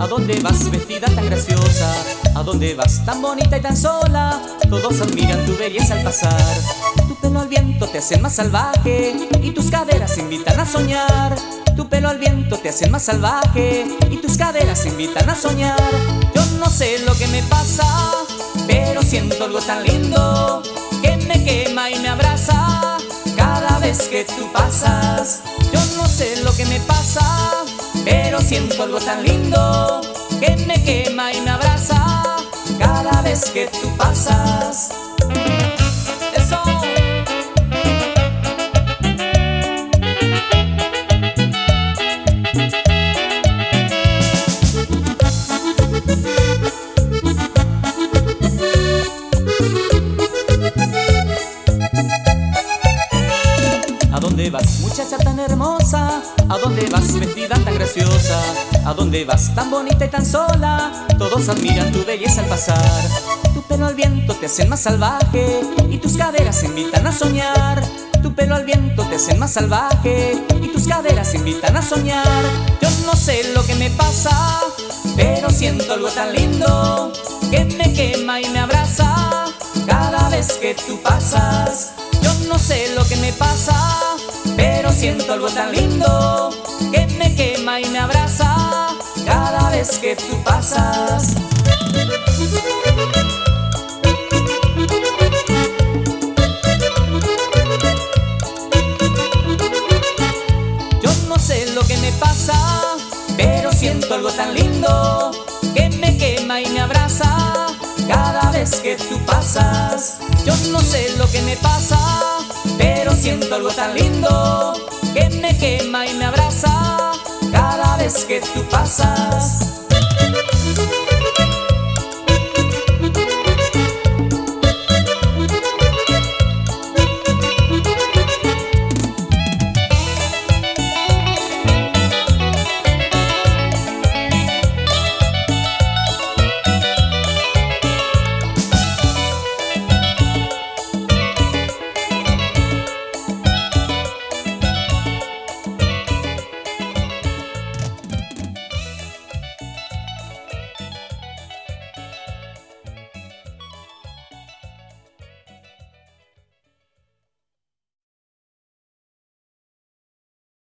¿A dónde vas vestida tan graciosa? ¿A dónde vas tan bonita y tan sola? Todos admiran tu belleza al pasar. Tu pelo al viento te hace más salvaje y tus caderas invitan a soñar. Tu pelo al viento te hace más salvaje y tus caderas invitan a soñar. Yo no sé lo que me pasa, pero siento algo tan lindo que me quema y me abraza cada vez que tú pasas. Yo no sé lo que me pasa, pero siento algo tan lindo que me quema y me abraza cada vez que tú pasas. Eso. ¿A dónde vas, muchacha tan hermosa? ¿A dónde vas vestida tan graciosa? ¿A dónde vas tan bonita y tan sola? Todos admiran tu belleza al pasar. Tu pelo al viento te hace más salvaje y tus caderas invitan a soñar. Tu pelo al viento te hace más salvaje y tus caderas invitan a soñar. Yo no sé lo que me pasa, pero siento algo tan lindo que me quema y me abraza cada vez que tú pasas. Yo no sé lo que me pasa, pero siento algo tan lindo que me quema y me abraza cada vez que tú pasas. Yo no sé lo que me pasa, pero siento algo tan lindo que me quema y me abraza cada vez que tú pasas. Yo no sé lo que me pasa, pero siento algo tan lindo que me quema y me abraza cada vez que tú pasas.